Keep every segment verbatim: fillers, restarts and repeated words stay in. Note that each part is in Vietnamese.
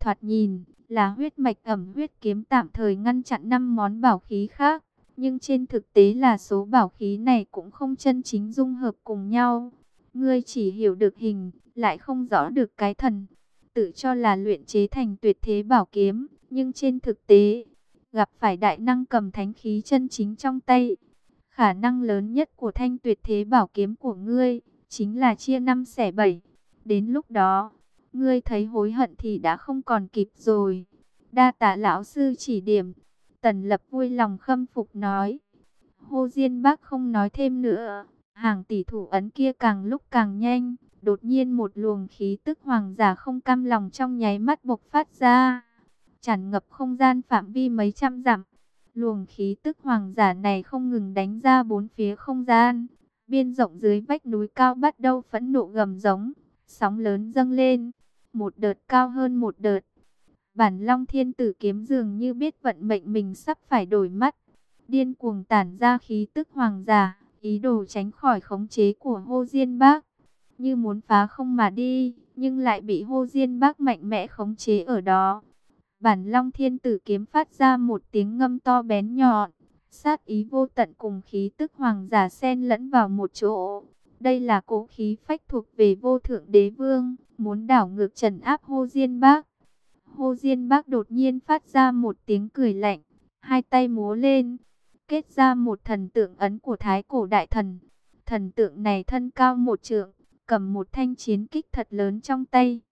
Thoạt nhìn là huyết mạch ẩm huyết kiếm tạm thời ngăn chặn năm món bảo khí khác, nhưng trên thực tế là số bảo khí này cũng không chân chính dung hợp cùng nhau. Ngươi chỉ hiểu được hình, lại không rõ được cái thần, tự cho là luyện chế thành tuyệt thế bảo kiếm, nhưng trên thực tế, gặp phải đại năng cầm thánh khí chân chính trong tay. Khả năng lớn nhất của thanh tuyệt thế bảo kiếm của ngươi, chính là chia năm xẻ bảy. Đến lúc đó, ngươi thấy hối hận thì đã không còn kịp rồi. Đa tạ lão sư chỉ điểm. Tần Lập vui lòng khâm phục nói. Hồ Diên Bác không nói thêm nữa. Hàng tỷ thủ ấn kia càng lúc càng nhanh. Đột nhiên một luồng khí tức hoàng giả không cam lòng trong nháy mắt bộc phát ra, tràn ngập không gian phạm vi mấy trăm dặm. Luồng khí tức hoàng giả này không ngừng đánh ra bốn phía không gian. Biên rộng dưới vách núi cao bắt đầu phẫn nộ gầm giống. Sóng lớn dâng lên, một đợt cao hơn một đợt. Bản Long Thiên Tử kiếm dường như biết vận mệnh mình sắp phải đổi mắt, điên cuồng tản ra khí tức hoàng giả, ý đồ tránh khỏi khống chế của Hồ Diên Bác, như muốn phá không mà đi, nhưng lại bị Hồ Diên Bác mạnh mẽ khống chế ở đó. Bản Long Thiên Tử kiếm phát ra một tiếng ngâm to bén nhọn, sát ý vô tận cùng khí tức hoàng giả xen lẫn vào một chỗ. Đây là cỗ khí phách thuộc về Vô Thượng Đế Vương, muốn đảo ngược trấn áp Hồ Diên Bác. Hồ Diên Bác đột nhiên phát ra một tiếng cười lạnh, hai tay múa lên, kết ra một thần tượng ấn của Thái Cổ Đại Thần. Thần tượng này thân cao một trượng, cầm một thanh chiến kích thật lớn trong tay,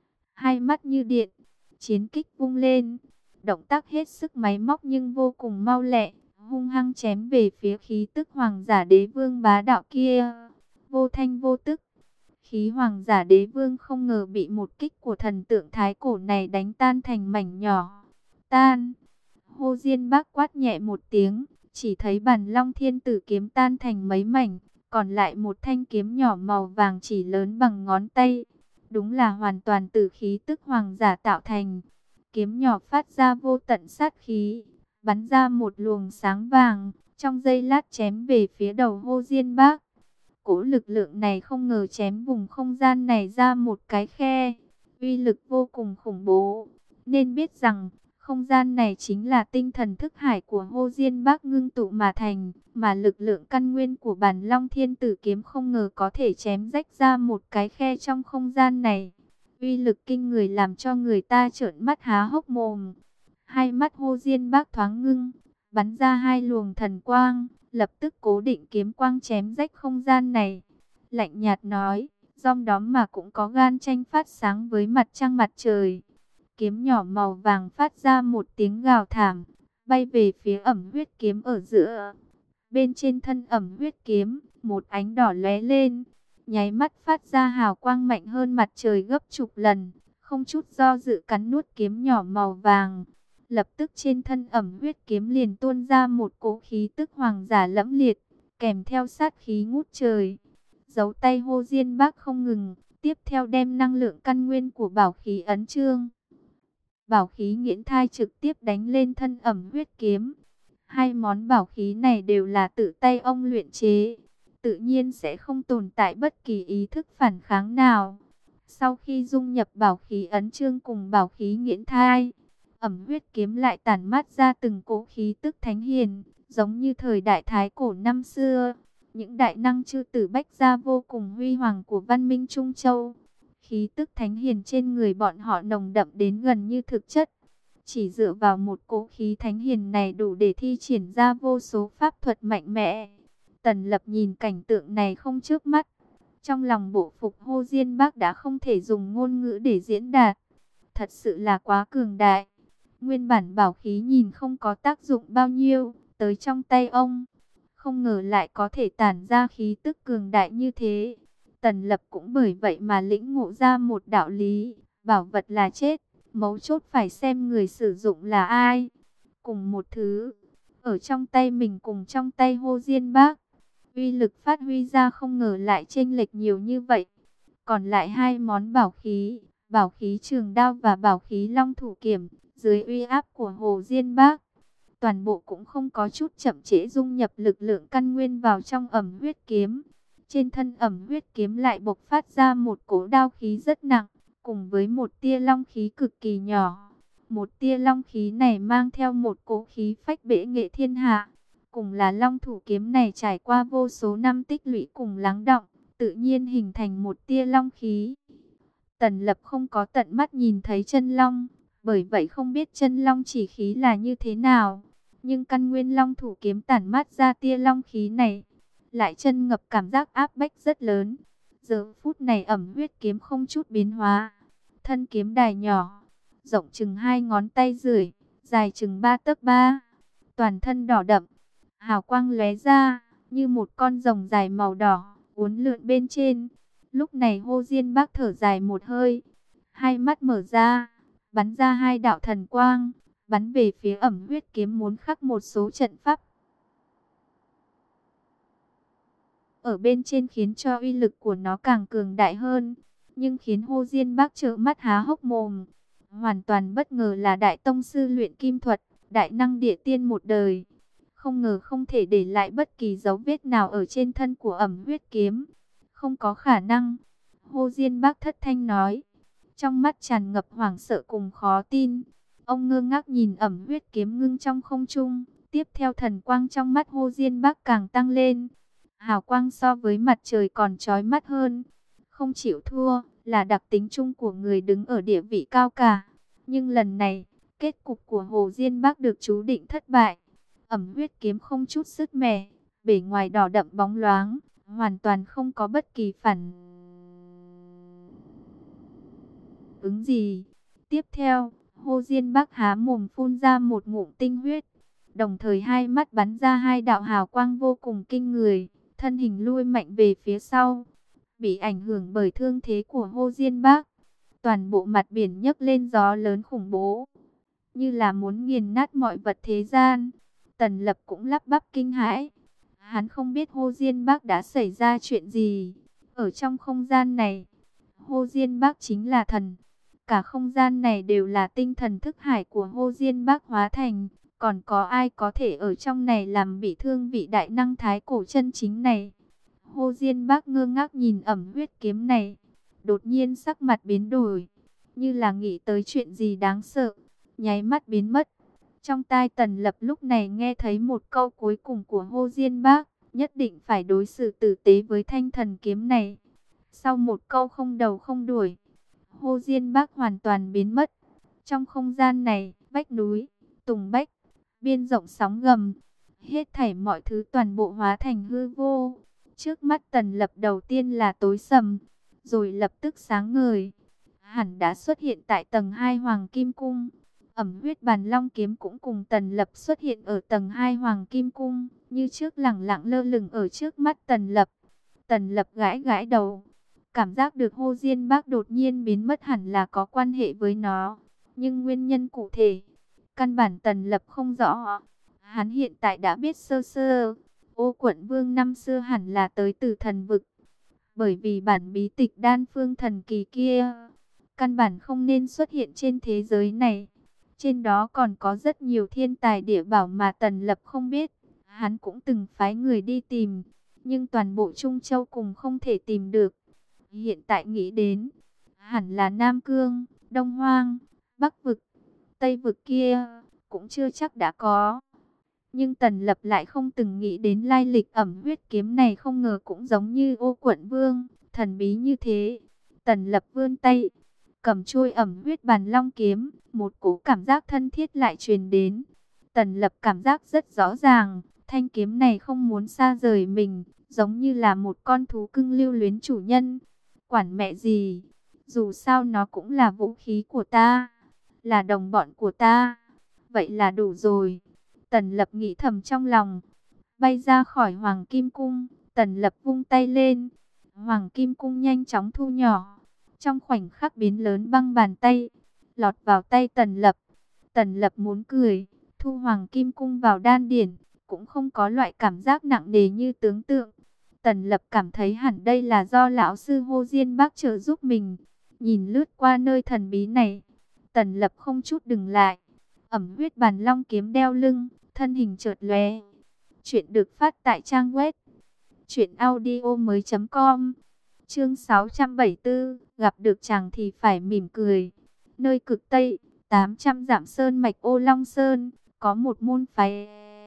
hai mắt như điện. Chiến kích vung lên, động tác hết sức máy móc nhưng vô cùng mau lẹ, hung hăng chém về phía khí tức hoàng giả đế vương bá đạo kia. Vô thanh vô tức, khí hoàng giả đế vương không ngờ bị một kích của thần tượng thái cổ này đánh tan thành mảnh nhỏ. Tan! Hồ Diên Bác quát nhẹ một tiếng, chỉ thấy bản Long Thiên Tử kiếm tan thành mấy mảnh, còn lại một thanh kiếm nhỏ màu vàng chỉ lớn bằng ngón tay. Đúng là hoàn toàn từ khí tức hoàng giả tạo thành. Kiếm nhỏ phát ra vô tận sát khí, bắn ra một luồng sáng vàng, trong giây lát chém về phía đầu Hồ Diên Bác. Cỗ lực lượng này không ngờ chém vùng không gian này ra một cái khe, uy lực vô cùng khủng bố. Nên biết rằng, không gian này chính là tinh thần thức hải của Hồ Diên Bác ngưng tụ mà thành, mà lực lượng căn nguyên của bản Long Thiên Tử kiếm không ngờ có thể chém rách ra một cái khe trong không gian này. Uy lực kinh người làm cho người ta trợn mắt há hốc mồm. Hai mắt Hồ Diên Bác thoáng ngưng, bắn ra hai luồng thần quang, lập tức cố định kiếm quang chém rách không gian này. Lạnh nhạt nói, dòng đó mà cũng có gan tranh phát sáng với mặt trăng mặt trời. Kiếm nhỏ màu vàng phát ra một tiếng gào thảm, bay về phía ẩm huyết kiếm ở giữa. Bên trên thân ẩm huyết kiếm, một ánh đỏ lóe lên, nháy mắt phát ra hào quang mạnh hơn mặt trời gấp chục lần, không chút do dự cắn nuốt kiếm nhỏ màu vàng. Lập tức trên thân ẩm huyết kiếm liền tuôn ra một cỗ khí tức hoàng giả lẫm liệt, kèm theo sát khí ngút trời. Dấu tay Hồ Diên Bác không ngừng, tiếp theo đem năng lượng căn nguyên của bảo khí ấn chương. Bảo khí nghiễn thai trực tiếp đánh lên thân ẩm huyết kiếm. Hai món bảo khí này đều là tự tay ông luyện chế, tự nhiên sẽ không tồn tại bất kỳ ý thức phản kháng nào. Sau khi dung nhập bảo khí ấn chương cùng bảo khí nghiễn thai, ẩm huyết kiếm lại tản mát ra từng cỗ khí tức thánh hiền, giống như thời đại thái cổ năm xưa. Những đại năng chư tử bách gia vô cùng huy hoàng của văn minh Trung Châu. Khí tức thánh hiền trên người bọn họ nồng đậm đến gần như thực chất. Chỉ dựa vào một cỗ khí thánh hiền này đủ để thi triển ra vô số pháp thuật mạnh mẽ. Tần Lập nhìn cảnh tượng này không chớp mắt. Trong lòng bộ phục Hồ Diên Bác đã không thể dùng ngôn ngữ để diễn đạt. Thật sự là quá cường đại. Nguyên bản bảo khí nhìn không có tác dụng bao nhiêu, tới trong tay ông, không ngờ lại có thể tản ra khí tức cường đại như thế. Tần Lập cũng bởi vậy mà lĩnh ngộ ra một đạo lý, bảo vật là chết, mấu chốt phải xem người sử dụng là ai. Cùng một thứ, ở trong tay mình cùng trong tay Hồ Diên Bác, uy lực phát huy ra không ngờ lại chênh lệch nhiều như vậy. Còn lại hai món bảo khí, bảo khí trường đao và bảo khí long thủ kiểm, dưới uy áp của Hồ Diên Bác, toàn bộ cũng không có chút chậm trễ dung nhập lực lượng căn nguyên vào trong ẩm huyết kiếm. Trên thân ẩm huyết kiếm lại bộc phát ra một cỗ đao khí rất nặng, cùng với một tia long khí cực kỳ nhỏ. Một tia long khí này mang theo một cỗ khí phách bệ nghệ thiên hạ. Cùng là long thủ kiếm này trải qua vô số năm tích lũy cùng lắng đọng, tự nhiên hình thành một tia long khí. Tần Lập không có tận mắt nhìn thấy chân long, bởi vậy không biết chân long chỉ khí là như thế nào. Nhưng căn nguyên long thủ kiếm tản mát ra tia long khí này, lại chân ngập cảm giác áp bách rất lớn. Giờ phút này ẩm huyết kiếm không chút biến hóa. Thân kiếm đài nhỏ, rộng chừng hai ngón tay rưỡi, dài chừng ba tấc ba. Toàn thân đỏ đậm, hào quang lóe ra, như một con rồng dài màu đỏ, uốn lượn bên trên. Lúc này Hồ Diên Bác thở dài một hơi, hai mắt mở ra, bắn ra hai đạo thần quang, bắn về phía ẩm huyết kiếm muốn khắc một số trận pháp ở bên trên, khiến cho uy lực của nó càng cường đại hơn. Nhưng khiến Hồ Diên Bác trợn mắt há hốc mồm. Hoàn toàn bất ngờ là đại tông sư luyện kim thuật, đại năng địa tiên một đời, không ngờ không thể để lại bất kỳ dấu vết nào ở trên thân của ẩm huyết kiếm. Không có khả năng, Hồ Diên Bác thất thanh nói, trong mắt tràn ngập hoảng sợ cùng khó tin. Ông ngơ ngác nhìn ẩm huyết kiếm ngưng trong không trung. Tiếp theo thần quang trong mắt Hồ Diên Bác càng tăng lên, hào quang so với mặt trời còn chói mắt hơn. Không chịu thua là đặc tính chung của người đứng ở địa vị cao cả. Nhưng lần này, kết cục của Hồ Diên Bác được chú định thất bại. Ẩm huyết kiếm không chút sứt mẻ, bề ngoài đỏ đậm bóng loáng, hoàn toàn không có bất kỳ phản ứng gì. Tiếp theo, Hồ Diên Bác há mồm phun ra một ngụm tinh huyết, đồng thời hai mắt bắn ra hai đạo hào quang vô cùng kinh người, thân hình lui mạnh về phía sau. Bị ảnh hưởng bởi thương thế của Hồ Diên Bác, toàn bộ mặt biển nhấc lên gió lớn khủng bố, như là muốn nghiền nát mọi vật thế gian. Tần Lập cũng lắp bắp kinh hãi. Hắn không biết Hồ Diên Bác đã xảy ra chuyện gì. Ở trong không gian này, Hồ Diên Bác chính là thần. Cả không gian này đều là tinh thần thức hải của Hồ Diên Bác hóa thành. Còn có ai có thể ở trong này làm bị thương vị đại năng thái cổ chân chính này? Hồ Diên Bác ngơ ngác nhìn ẩm huyết kiếm này, đột nhiên sắc mặt biến đổi, như là nghĩ tới chuyện gì đáng sợ, nháy mắt biến mất. Trong tai Tần Lập lúc này nghe thấy một câu cuối cùng của Hồ Diên Bác, nhất định phải đối xử tử tế với thanh thần kiếm này. Sau một câu không đầu không đuôi, Hồ Diên Bác hoàn toàn biến mất. Trong không gian này, vách núi, tùng bách, biên rộng sóng gầm, hết thảy mọi thứ toàn bộ hóa thành hư vô. Trước mắt Tần Lập đầu tiên là tối sầm, rồi lập tức sáng ngời. Hẳn đã xuất hiện tại tầng hai Hoàng Kim Cung. Ẩm huyết bàn long kiếm cũng cùng Tần Lập xuất hiện ở tầng hai Hoàng Kim Cung, như trước lẳng lặng lơ lửng ở trước mắt Tần Lập. Tần Lập gãi gãi đầu, cảm giác được Hồ Diên Bác đột nhiên biến mất hẳn là có quan hệ với nó. Nhưng nguyên nhân cụ thể, căn bản Tần Lập không rõ. Hắn hiện tại đã biết sơ sơ, Ô Quận Vương năm xưa hẳn là tới từ thần vực. Bởi vì bản bí tịch đan phương thần kỳ kia, căn bản không nên xuất hiện trên thế giới này. Trên đó còn có rất nhiều thiên tài địa bảo mà Tần Lập không biết. Hắn cũng từng phái người đi tìm, nhưng toàn bộ Trung Châu cùng không thể tìm được. Hiện tại nghĩ đến, hẳn là Nam Cương, Đông Hoang, Bắc Vực, Tây Vực kia, cũng chưa chắc đã có. Nhưng Tần Lập lại không từng nghĩ đến lai lịch ẩm huyết kiếm này, không ngờ cũng giống như Ô Quận Vương, thần bí như thế. Tần Lập vươn tay, cầm chuôi ẩm huyết bàn long kiếm, một cỗ cảm giác thân thiết lại truyền đến. Tần Lập cảm giác rất rõ ràng, thanh kiếm này không muốn xa rời mình, giống như là một con thú cưng lưu luyến chủ nhân. Quản mẹ gì, dù sao nó cũng là vũ khí của ta, là đồng bọn của ta, vậy là đủ rồi. Tần Lập nghĩ thầm trong lòng, bay ra khỏi Hoàng Kim Cung. Tần Lập vung tay lên, Hoàng Kim Cung nhanh chóng thu nhỏ, trong khoảnh khắc biến lớn bằng bàn tay, lọt vào tay Tần Lập. Tần Lập muốn cười, thu Hoàng Kim Cung vào đan điển, cũng không có loại cảm giác nặng nề như tưởng tượng. Tần Lập cảm thấy hẳn đây là do lão sư Hồ Diên Bác trợ giúp mình. Nhìn lướt qua nơi thần bí này, Tần Lập không chút dừng lại. Ẩm huyết bàn long kiếm đeo lưng, thân hình chợt lóe. Chuyện được phát tại trang web truyện audio mới chấm com. Chương sáu trăm bảy mươi tư, gặp được chàng thì phải mỉm cười. Nơi cực Tây, tám trăm dặm sơn mạch Ô Long Sơn, có một môn phái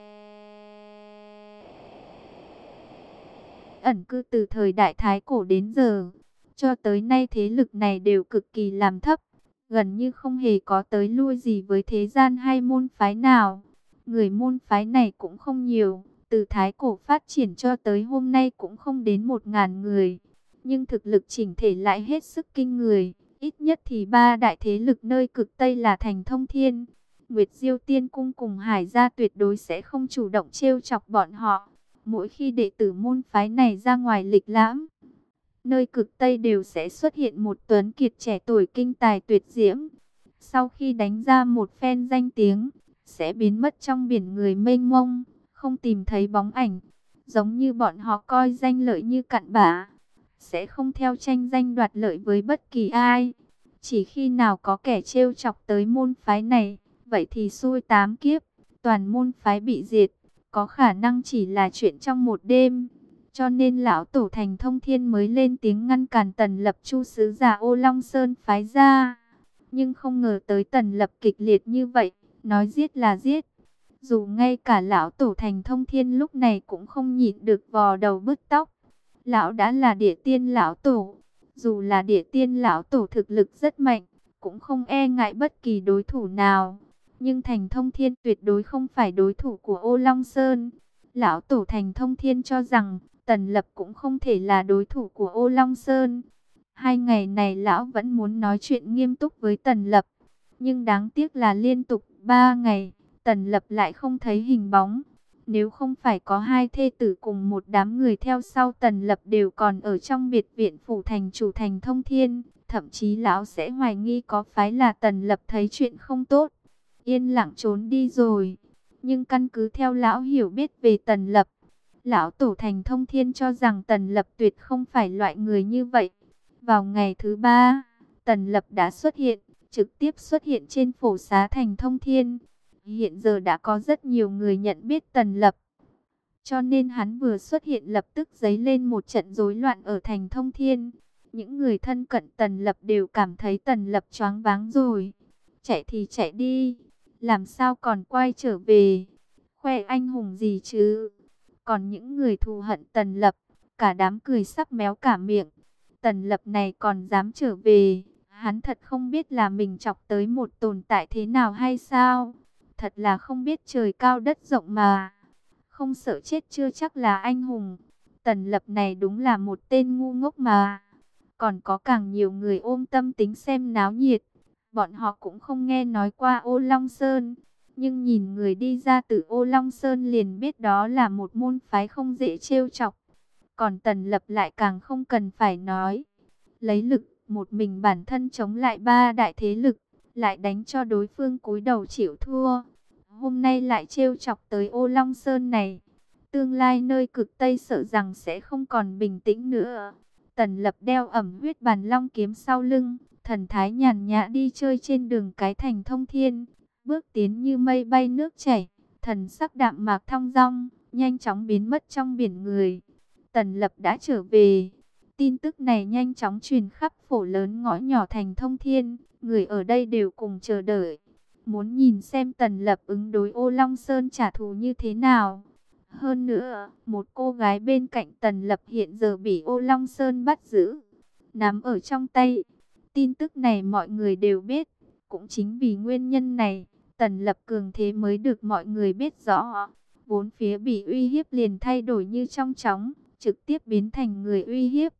ẩn cư từ thời đại Thái Cổ đến giờ. Cho tới nay thế lực này đều cực kỳ làm thấp, gần như không hề có tới lui gì với thế gian hay môn phái nào. Người môn phái này cũng không nhiều, từ Thái Cổ phát triển cho tới hôm nay cũng không đến một ngàn người. Nhưng thực lực chỉnh thể lại hết sức kinh người, ít nhất thì ba đại thế lực nơi cực Tây là Thành Thông Thiên, Nguyệt Diêu Tiên Cung cùng Hải Gia tuyệt đối sẽ không chủ động trêu chọc bọn họ. Mỗi khi đệ tử môn phái này ra ngoài lịch lãm, nơi cực Tây đều sẽ xuất hiện một tuấn kiệt trẻ tuổi kinh tài tuyệt diễm. Sau khi đánh ra một phen danh tiếng, sẽ biến mất trong biển người mênh mông, không tìm thấy bóng ảnh. Giống như bọn họ coi danh lợi như cặn bã, sẽ không theo tranh danh đoạt lợi với bất kỳ ai. Chỉ khi nào có kẻ trêu chọc tới môn phái này, vậy thì xui tám kiếp, toàn môn phái bị diệt, có khả năng chỉ là chuyện trong một đêm. Cho nên lão tổ Thành Thông Thiên mới lên tiếng ngăn cản Tần Lập Chu sứ giả Ô Long Sơn phái ra. Nhưng không ngờ tới Tần Lập kịch liệt như vậy, nói giết là giết. Dù ngay cả lão tổ Thành Thông Thiên lúc này cũng không nhịn được vò đầu bứt tóc. Lão đã là địa tiên lão tổ, dù là địa tiên lão tổ thực lực rất mạnh, cũng không e ngại bất kỳ đối thủ nào. Nhưng Thành Thông Thiên tuyệt đối không phải đối thủ của Ô Long Sơn. Lão tổ Thành Thông Thiên cho rằng Tần Lập cũng không thể là đối thủ của Ô Long Sơn. Hai ngày này lão vẫn muốn nói chuyện nghiêm túc với Tần Lập, nhưng đáng tiếc là liên tục ba ngày, Tần Lập lại không thấy hình bóng. Nếu không phải có hai thê tử cùng một đám người theo sau Tần Lập đều còn ở trong biệt viện phủ thành chủ Thành Thông Thiên, thậm chí lão sẽ hoài nghi có phải là Tần Lập thấy chuyện không tốt, yên lặng trốn đi rồi. Nhưng căn cứ theo lão hiểu biết về Tần Lập, lão tổ Thành Thông Thiên cho rằng Tần Lập tuyệt không phải loại người như vậy. Vào ngày thứ ba, Tần Lập đã xuất hiện, trực tiếp xuất hiện trên phổ xá Thành Thông Thiên. Hiện giờ đã có rất nhiều người nhận biết Tần Lập, cho nên hắn vừa xuất hiện lập tức dấy lên một trận rối loạn ở Thành Thông Thiên. Những người thân cận Tần Lập đều cảm thấy Tần Lập choáng váng rồi. Chạy thì chạy đi, làm sao còn quay trở về, khoe anh hùng gì chứ. Còn những người thù hận Tần Lập, cả đám cười sắp méo cả miệng. Tần Lập này còn dám trở về, hắn thật không biết là mình chọc tới một tồn tại thế nào hay sao. Thật là không biết trời cao đất rộng mà. Không sợ chết chưa chắc là anh hùng. Tần Lập này đúng là một tên ngu ngốc mà. Còn có càng nhiều người ôm tâm tính xem náo nhiệt. Bọn họ cũng không nghe nói qua Ô Long Sơn, nhưng nhìn người đi ra từ Ô Long Sơn liền biết đó là một môn phái không dễ trêu chọc. Còn Tần Lập lại càng không cần phải nói. Lấy lực một mình bản thân chống lại ba đại thế lực, lại đánh cho đối phương cúi đầu chịu thua. Hôm nay lại trêu chọc tới Ô Long Sơn này. Tương lai nơi cực Tây sợ rằng sẽ không còn bình tĩnh nữa. Tần Lập đeo ẩm huyết bàn long kiếm sau lưng, thần thái nhàn nhã đi chơi trên đường cái Thành Thông Thiên. Bước tiến như mây bay nước chảy, thần sắc đạm mạc thong dong, nhanh chóng biến mất trong biển người. Tần Lập đã trở về. Tin tức này nhanh chóng truyền khắp phổ lớn ngõ nhỏ Thành Thông Thiên. Người ở đây đều cùng chờ đợi, muốn nhìn xem Tần Lập ứng đối Ô Long Sơn trả thù như thế nào. Hơn nữa, một cô gái bên cạnh Tần Lập hiện giờ bị Ô Long Sơn bắt giữ, nắm ở trong tay. Tin tức này mọi người đều biết. Cũng chính vì nguyên nhân này, Tần Lập cường thế mới được mọi người biết rõ. Bốn phía bị uy hiếp liền thay đổi như trong chóng, trực tiếp biến thành người uy hiếp.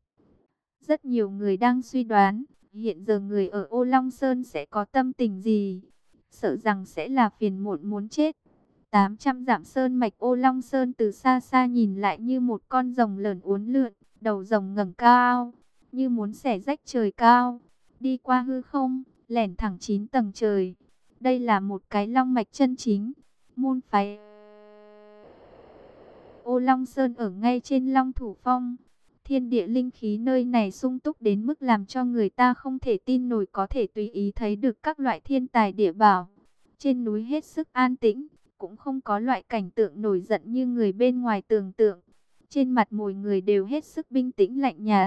Rất nhiều người đang suy đoán, hiện giờ người ở Ô Long Sơn sẽ có tâm tình gì? Sợ rằng sẽ là phiền muộn muốn chết. tám trăm dặm sơn mạch Ô Long Sơn từ xa xa nhìn lại như một con rồng lởn uốn lượn, đầu rồng ngẩng cao, như muốn xẻ rách trời cao, đi qua hư không, lẻn thẳng chín tầng trời. Đây là một cái long mạch chân chính. Môn phái Ô Long Sơn ở ngay trên Long Thủ Phong. Thiên địa linh khí nơi này sung túc đến mức làm cho người ta không thể tin nổi, có thể tùy ý thấy được các loại thiên tài địa bảo. Trên núi hết sức an tĩnh, cũng không có loại cảnh tượng nổi giận như người bên ngoài tưởng tượng. Trên mặt mỗi người đều hết sức bình tĩnh lạnh nhạt,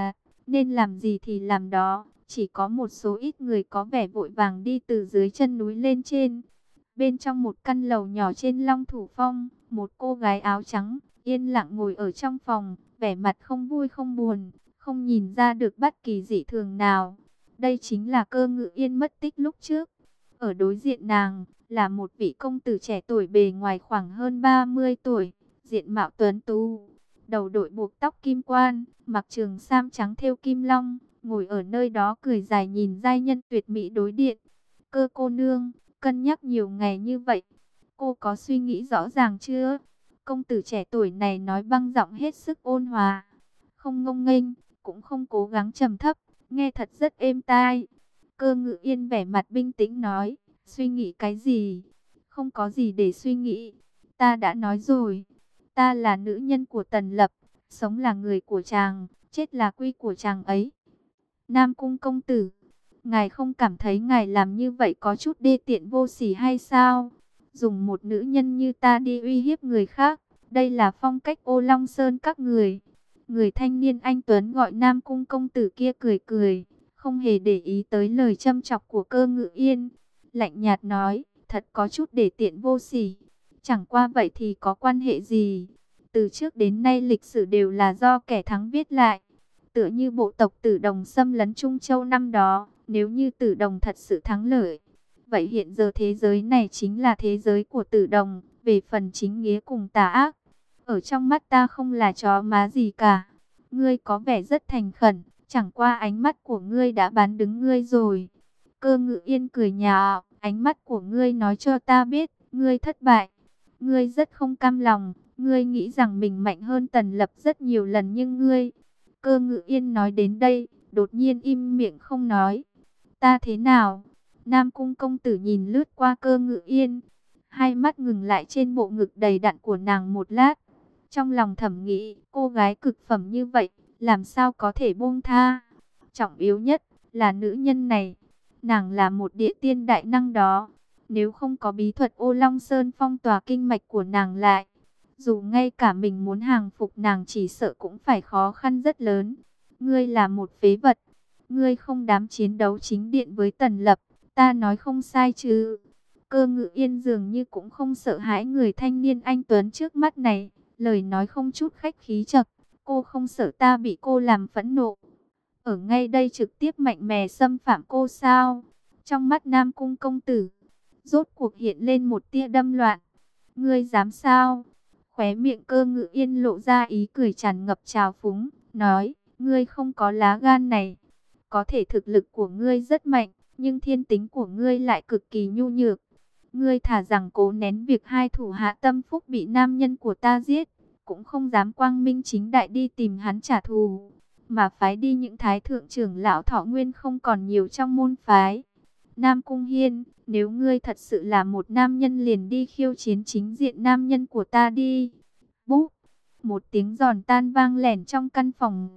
nên làm gì thì làm đó. Chỉ có một số ít người có vẻ vội vàng đi từ dưới chân núi lên trên. Bên trong một căn lầu nhỏ trên Long Thủ Phong, một cô gái áo trắng yên lặng ngồi ở trong phòng, vẻ mặt không vui không buồn, không nhìn ra được bất kỳ dị thường nào. Đây chính là Cơ Ngự Yên mất tích lúc trước. Ở đối diện nàng là một vị công tử trẻ tuổi, bề ngoài khoảng hơn ba mươi tuổi, diện mạo tuấn tú, đầu đội buộc tóc kim quan, mặc trường sam trắng thêu kim long, ngồi ở nơi đó cười dài nhìn giai nhân tuyệt mỹ đối điện. Cơ cô nương, cân nhắc nhiều ngày như vậy, cô có suy nghĩ rõ ràng chưa? Công tử trẻ tuổi này nói băng giọng hết sức ôn hòa, không ngông nghênh, cũng không cố gắng trầm thấp, nghe thật rất êm tai. Cơ Ngự Yên vẻ mặt bình tĩnh nói, suy nghĩ cái gì? Không có gì để suy nghĩ. Ta đã nói rồi, ta là nữ nhân của Tần Lập, sống là người của chàng, chết là quy của chàng ấy. Nam Cung công tử, ngài không cảm thấy ngài làm như vậy có chút đê tiện vô sỉ hay sao? Dùng một nữ nhân như ta đi uy hiếp người khác, đây là phong cách Ô Long Sơn các người. Người thanh niên anh tuấn gọi Nam Cung công tử kia cười cười, không hề để ý tới lời châm chọc của Cơ Ngự Yên. Lạnh nhạt nói, thật có chút để tiện vô sỉ. Chẳng qua vậy thì có quan hệ gì? Từ trước đến nay lịch sử đều là do kẻ thắng viết lại. Tựa như bộ tộc Tử Đồng xâm lấn Trung Châu năm đó, nếu như Tử Đồng thật sự thắng lợi, vậy hiện giờ thế giới này chính là thế giới của Tử Đồng. Về phần chính nghĩa cùng tà ác, ở trong mắt ta không là chó má gì cả. Ngươi có vẻ rất thành khẩn, chẳng qua ánh mắt của ngươi đã bán đứng ngươi rồi. Cơ Ngự Yên cười nhạo, ánh mắt của ngươi nói cho ta biết, ngươi thất bại. Ngươi rất không cam lòng, ngươi nghĩ rằng mình mạnh hơn Tần Lập rất nhiều lần nhưng ngươi... Cơ Ngự Yên nói đến đây, đột nhiên im miệng không nói. Ta thế nào? Nam Cung công tử nhìn lướt qua Cơ Ngự Yên, hai mắt ngừng lại trên bộ ngực đầy đặn của nàng một lát. Trong lòng thầm nghĩ, cô gái cực phẩm như vậy, làm sao có thể buông tha? Trọng yếu nhất là nữ nhân này, nàng là một địa tiên đại năng đó. Nếu không có bí thuật Ô Long Sơn phong tỏa kinh mạch của nàng lại, dù ngay cả mình muốn hàng phục nàng chỉ sợ cũng phải khó khăn rất lớn. Ngươi là một phế vật, ngươi không dám chiến đấu chính điện với Tần Lập, ta nói không sai chứ? Cơ Ngự Yên dường như cũng không sợ hãi người thanh niên anh tuấn trước mắt này, lời nói không chút khách khí chậc, cô không sợ ta bị cô làm phẫn nộ, ở ngay đây trực tiếp mạnh mẽ xâm phạm cô sao? Trong mắt Nam Cung công tử rốt cuộc hiện lên một tia đâm loạn. Ngươi dám sao? Khóe miệng Cơ Ngự Yên lộ ra ý cười tràn ngập trào phúng, nói, ngươi không có lá gan này. Có thể thực lực của ngươi rất mạnh, nhưng thiên tính của ngươi lại cực kỳ nhu nhược. Ngươi thả rằng cố nén việc hai thủ hạ Tâm Phúc bị nam nhân của ta giết, cũng không dám quang minh chính đại đi tìm hắn trả thù, mà phái đi những thái thượng trưởng lão thọ nguyên không còn nhiều trong môn phái. Nam Cung Hiên, nếu ngươi thật sự là một nam nhân liền đi khiêu chiến chính diện nam nhân của ta đi. Búp, một tiếng giòn tan vang lẻn trong căn phòng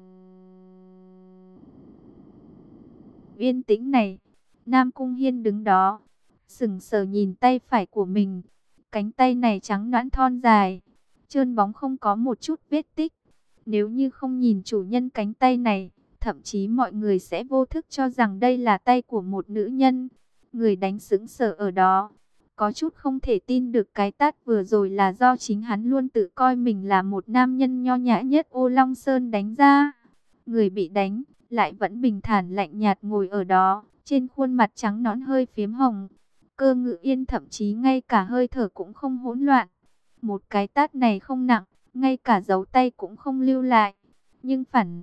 yên tĩnh này. Nam Cung Hiên đứng đó, sững sờ nhìn tay phải của mình. Cánh tay này trắng nõn thon dài, trơn bóng không có một chút vết tích. Nếu như không nhìn chủ nhân cánh tay này, thậm chí mọi người sẽ vô thức cho rằng đây là tay của một nữ nhân. Người đánh sững sờ ở đó, có chút không thể tin được cái tát vừa rồi là do chính hắn luôn tự coi mình là một nam nhân nho nhã nhất Ô Long Sơn đánh ra. Người bị đánh lại vẫn bình thản lạnh nhạt ngồi ở đó, trên khuôn mặt trắng nõn hơi phiếm hồng. Cơ Ngự Yên thậm chí ngay cả hơi thở cũng không hỗn loạn. Một cái tát này không nặng, ngay cả dấu tay cũng không lưu lại. Nhưng phản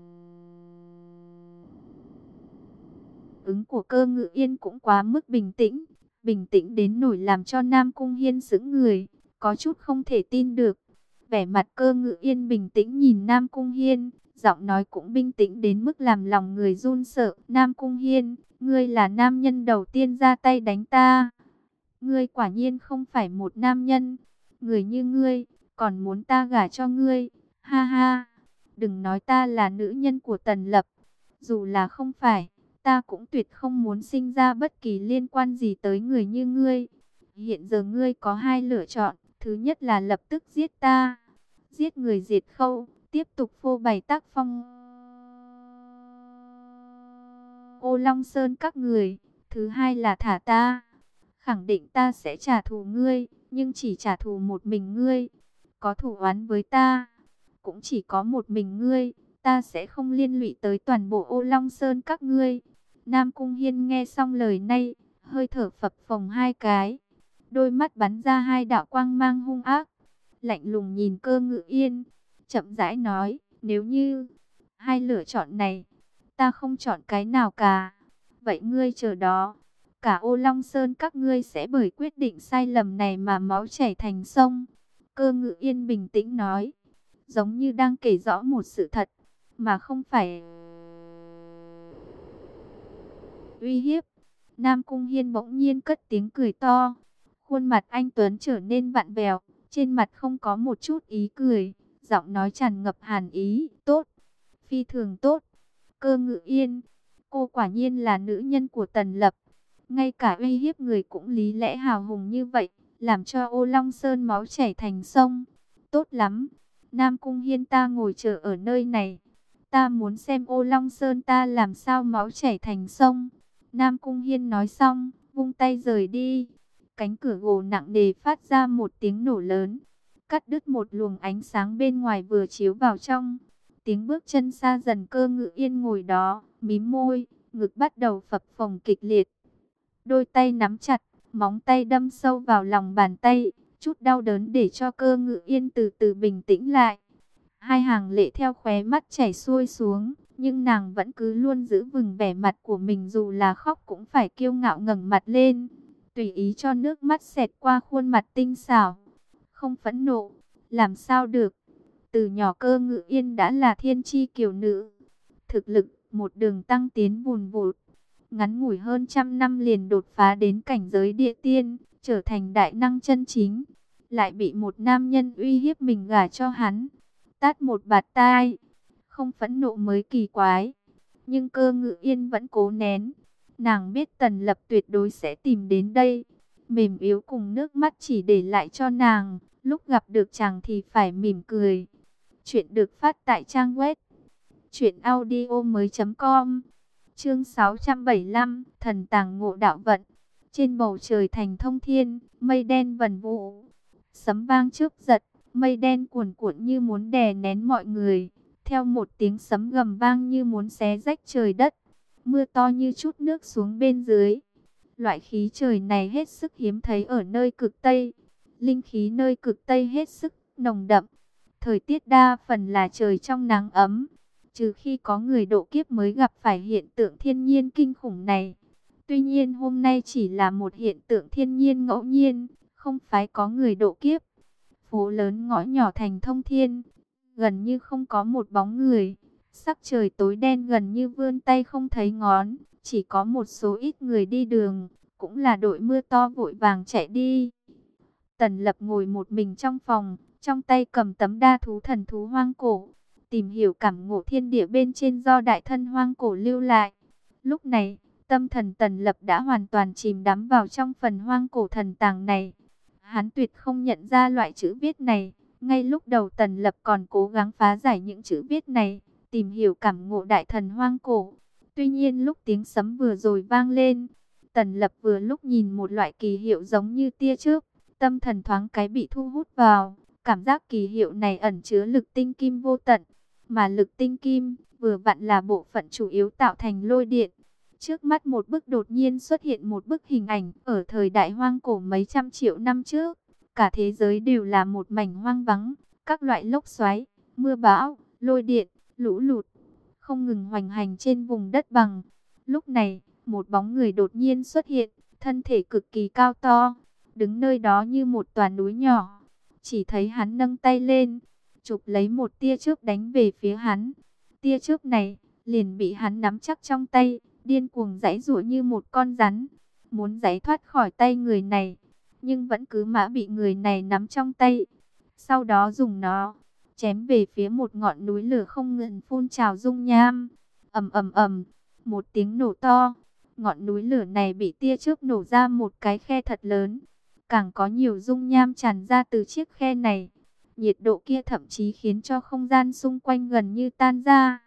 ứng của Cơ Ngự Yên cũng quá mức bình tĩnh. Bình tĩnh đến nỗi làm cho Nam Cung Hiên sững người, có chút không thể tin được. Vẻ mặt Cơ Ngự Yên bình tĩnh nhìn Nam Cung Hiên, giọng nói cũng bình tĩnh đến mức làm lòng người run sợ. Nam Cung Hiên, ngươi là nam nhân đầu tiên ra tay đánh ta. Ngươi quả nhiên không phải một nam nhân. Người như ngươi, còn muốn ta gả cho ngươi. Ha ha, đừng nói ta là nữ nhân của Tần Lập. Dù là không phải, ta cũng tuyệt không muốn sinh ra bất kỳ liên quan gì tới người như ngươi. Hiện giờ ngươi có hai lựa chọn. Thứ nhất là lập tức giết ta, giết người diệt khâu, tiếp tục phô bày tác phong Ô Long Sơn các người, thứ hai là thả ta. Khẳng định ta sẽ trả thù ngươi, nhưng chỉ trả thù một mình ngươi. Có thù oán với ta, cũng chỉ có một mình ngươi, ta sẽ không liên lụy tới toàn bộ Ô Long Sơn các ngươi. Nam Cung Hiên nghe xong lời này, hơi thở phập phồng hai cái, đôi mắt bắn ra hai đạo quang mang hung ác, lạnh lùng nhìn Cơ Ngự Yên, chậm rãi nói, nếu như hai lựa chọn này, ta không chọn cái nào cả, vậy ngươi chờ đó, cả Ô Long Sơn các ngươi sẽ bởi quyết định sai lầm này mà máu chảy thành sông. Cơ Ngự Yên bình tĩnh nói, giống như đang kể rõ một sự thật, mà không phải uy hiếp. Nam Cung Hiên bỗng nhiên cất tiếng cười to, khuôn mặt anh tuấn trở nên vặn vẹo, trên mặt không có một chút ý cười, giọng nói tràn ngập hàn ý, tốt, phi thường tốt. Cơ Ngự Yên, cô quả nhiên là nữ nhân của Tần Lập, ngay cả uy hiếp người cũng lý lẽ hào hùng như vậy, làm cho Ô Long Sơn máu chảy thành sông. Tốt lắm, Nam Cung Hiên, ta ngồi chờ ở nơi này, ta muốn xem Ô Long Sơn ta làm sao máu chảy thành sông. Nam Cung Hiên nói xong, vung tay rời đi. Cánh cửa gỗ nặng nề phát ra một tiếng nổ lớn, cắt đứt một luồng ánh sáng bên ngoài vừa chiếu vào trong. Tiếng bước chân xa dần. Cơ Ngự Yên ngồi đó, mím môi, ngực bắt đầu phập phồng kịch liệt. Đôi tay nắm chặt, móng tay đâm sâu vào lòng bàn tay, chút đau đớn để cho Cơ Ngự Yên từ từ bình tĩnh lại. Hai hàng lệ theo khóe mắt chảy xuôi xuống, nhưng nàng vẫn cứ luôn giữ vững vẻ mặt của mình, dù là khóc cũng phải kiêu ngạo ngẩng mặt lên, tùy ý cho nước mắt xẹt qua khuôn mặt tinh xảo. Không phẫn nộ, làm sao được? Từ nhỏ Cơ Ngự Yên đã là thiên chi kiều nữ, thực lực một đường tăng tiến vùn vụt, ngắn ngủi hơn trăm năm liền đột phá đến cảnh giới địa tiên, trở thành đại năng chân chính, lại bị một nam nhân uy hiếp mình gả cho hắn, tát một bạt tai. Không phẫn nộ mới kỳ quái. Nhưng Cơ Ngự Yên vẫn cố nén. Nàng biết Tần Lập tuyệt đối sẽ tìm đến đây. Mềm yếu cùng nước mắt chỉ để lại cho nàng, lúc gặp được chàng thì phải mỉm cười. Chuyện được phát tại trang web truyện audio mới chấm com. Chương sáu trăm bảy mươi lăm, Thần Tàng Ngộ Đạo Vận. Trên bầu trời thành thông thiên, mây đen vần vũ, sấm vang chớp giật, mây đen cuồn cuộn như muốn đè nén mọi người. Theo một tiếng sấm gầm vang như muốn xé rách trời đất, mưa to như chút nước xuống bên dưới. Loại khí trời này hết sức hiếm thấy ở nơi cực Tây. Linh khí nơi cực Tây hết sức nồng đậm. Thời tiết đa phần là trời trong nắng ấm, trừ khi có người độ kiếp mới gặp phải hiện tượng thiên nhiên kinh khủng này. Tuy nhiên hôm nay chỉ là một hiện tượng thiên nhiên ngẫu nhiên, không phải có người độ kiếp. Phố lớn ngõ nhỏ thành thông thiên, gần như không có một bóng người. Sắc trời tối đen gần như vươn tay không thấy ngón, chỉ có một số ít người đi đường, cũng là đội mưa to vội vàng chạy đi. Tần Lập ngồi một mình trong phòng, trong tay cầm tấm đa thú thần thú hoang cổ, tìm hiểu cảm ngộ thiên địa bên trên do đại thân hoang cổ lưu lại. Lúc này, tâm thần Tần Lập đã hoàn toàn chìm đắm vào trong phần hoang cổ thần tàng này. Hắn tuyệt không nhận ra loại chữ viết này. Ngay lúc đầu Tần Lập còn cố gắng phá giải những chữ viết này, tìm hiểu cảm ngộ đại thần hoang cổ. Tuy nhiên lúc tiếng sấm vừa rồi vang lên, Tần Lập vừa lúc nhìn một loại kỳ hiệu giống như tia chớp, tâm thần thoáng cái bị thu hút vào. Cảm giác kỳ hiệu này ẩn chứa lực tinh kim vô tận, mà lực tinh kim vừa vặn là bộ phận chủ yếu tạo thành lôi điện. Trước mắt một bức đột nhiên xuất hiện một bức hình ảnh ở thời đại hoang cổ mấy trăm triệu năm trước. Cả thế giới đều là một mảnh hoang vắng, các loại lốc xoáy, mưa bão, lôi điện, lũ lụt không ngừng hoành hành trên vùng đất bằng. Lúc này, một bóng người đột nhiên xuất hiện, thân thể cực kỳ cao to, đứng nơi đó như một tòa núi nhỏ. Chỉ thấy hắn nâng tay lên, chụp lấy một tia chớp đánh về phía hắn. Tia chớp này liền bị hắn nắm chắc trong tay, điên cuồng giãy giụa như một con rắn, muốn giãy thoát khỏi tay người này, nhưng vẫn cứ mãi bị người này nắm trong tay. Sau đó dùng nó chém về phía một ngọn núi lửa không ngừng phun trào dung nham. Ầm ầm ầm, một tiếng nổ to, ngọn núi lửa này bị tia chớp nổ ra một cái khe thật lớn, càng có nhiều dung nham tràn ra từ chiếc khe này. Nhiệt độ kia thậm chí khiến cho không gian xung quanh gần như tan ra.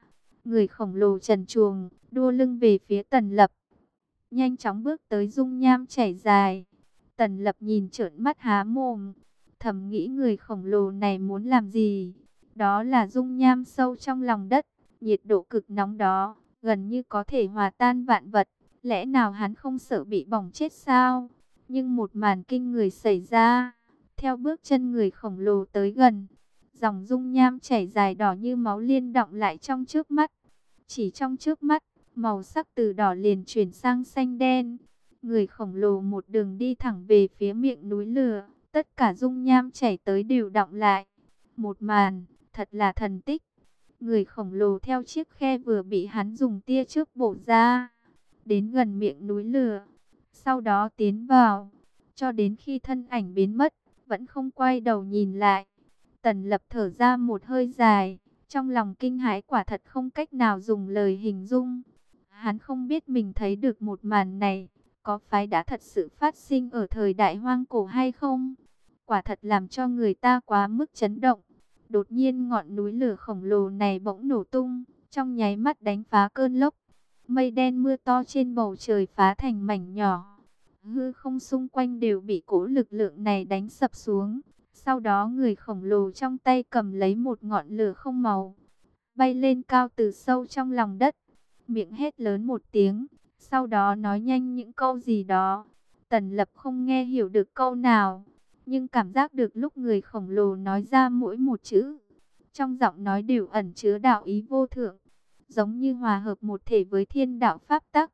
Người khổng lồ trần truồng, đua lưng về phía Tần Lập. Nhanh chóng bước tới dung nham chảy dài. Tần Lập nhìn trợn mắt há mồm. Thầm nghĩ người khổng lồ này muốn làm gì? Đó là dung nham sâu trong lòng đất. Nhiệt độ cực nóng đó, gần như có thể hòa tan vạn vật. Lẽ nào hắn không sợ bị bỏng chết sao? Nhưng một màn kinh người xảy ra. Theo bước chân người khổng lồ tới gần, dòng dung nham chảy dài đỏ như máu liên đọng lại trong trước mắt. Chỉ trong trước mắt, màu sắc từ đỏ liền chuyển sang xanh đen. Người khổng lồ một đường đi thẳng về phía miệng núi lửa. Tất cả dung nham chảy tới đều đọng lại. Một màn, thật là thần tích. Người khổng lồ theo chiếc khe vừa bị hắn dùng tia chớp bổ ra, đến gần miệng núi lửa. Sau đó tiến vào, cho đến khi thân ảnh biến mất, vẫn không quay đầu nhìn lại. Tần Lập thở ra một hơi dài, trong lòng kinh hãi quả thật không cách nào dùng lời hình dung. Hắn không biết mình thấy được một màn này, có phải đã thật sự phát sinh ở thời đại hoang cổ hay không? Quả thật làm cho người ta quá mức chấn động. Đột nhiên ngọn núi lửa khổng lồ này bỗng nổ tung, trong nháy mắt đánh phá cơn lốc. Mây đen mưa to trên bầu trời phá thành mảnh nhỏ. Hư không xung quanh đều bị cỗ lực lượng này đánh sập xuống. Sau đó người khổng lồ trong tay cầm lấy một ngọn lửa không màu, bay lên cao từ sâu trong lòng đất, miệng hét lớn một tiếng, sau đó nói nhanh những câu gì đó. Tần Lập không nghe hiểu được câu nào, nhưng cảm giác được lúc người khổng lồ nói ra mỗi một chữ, trong giọng nói đều ẩn chứa đạo ý vô thượng, giống như hòa hợp một thể với thiên đạo pháp tắc.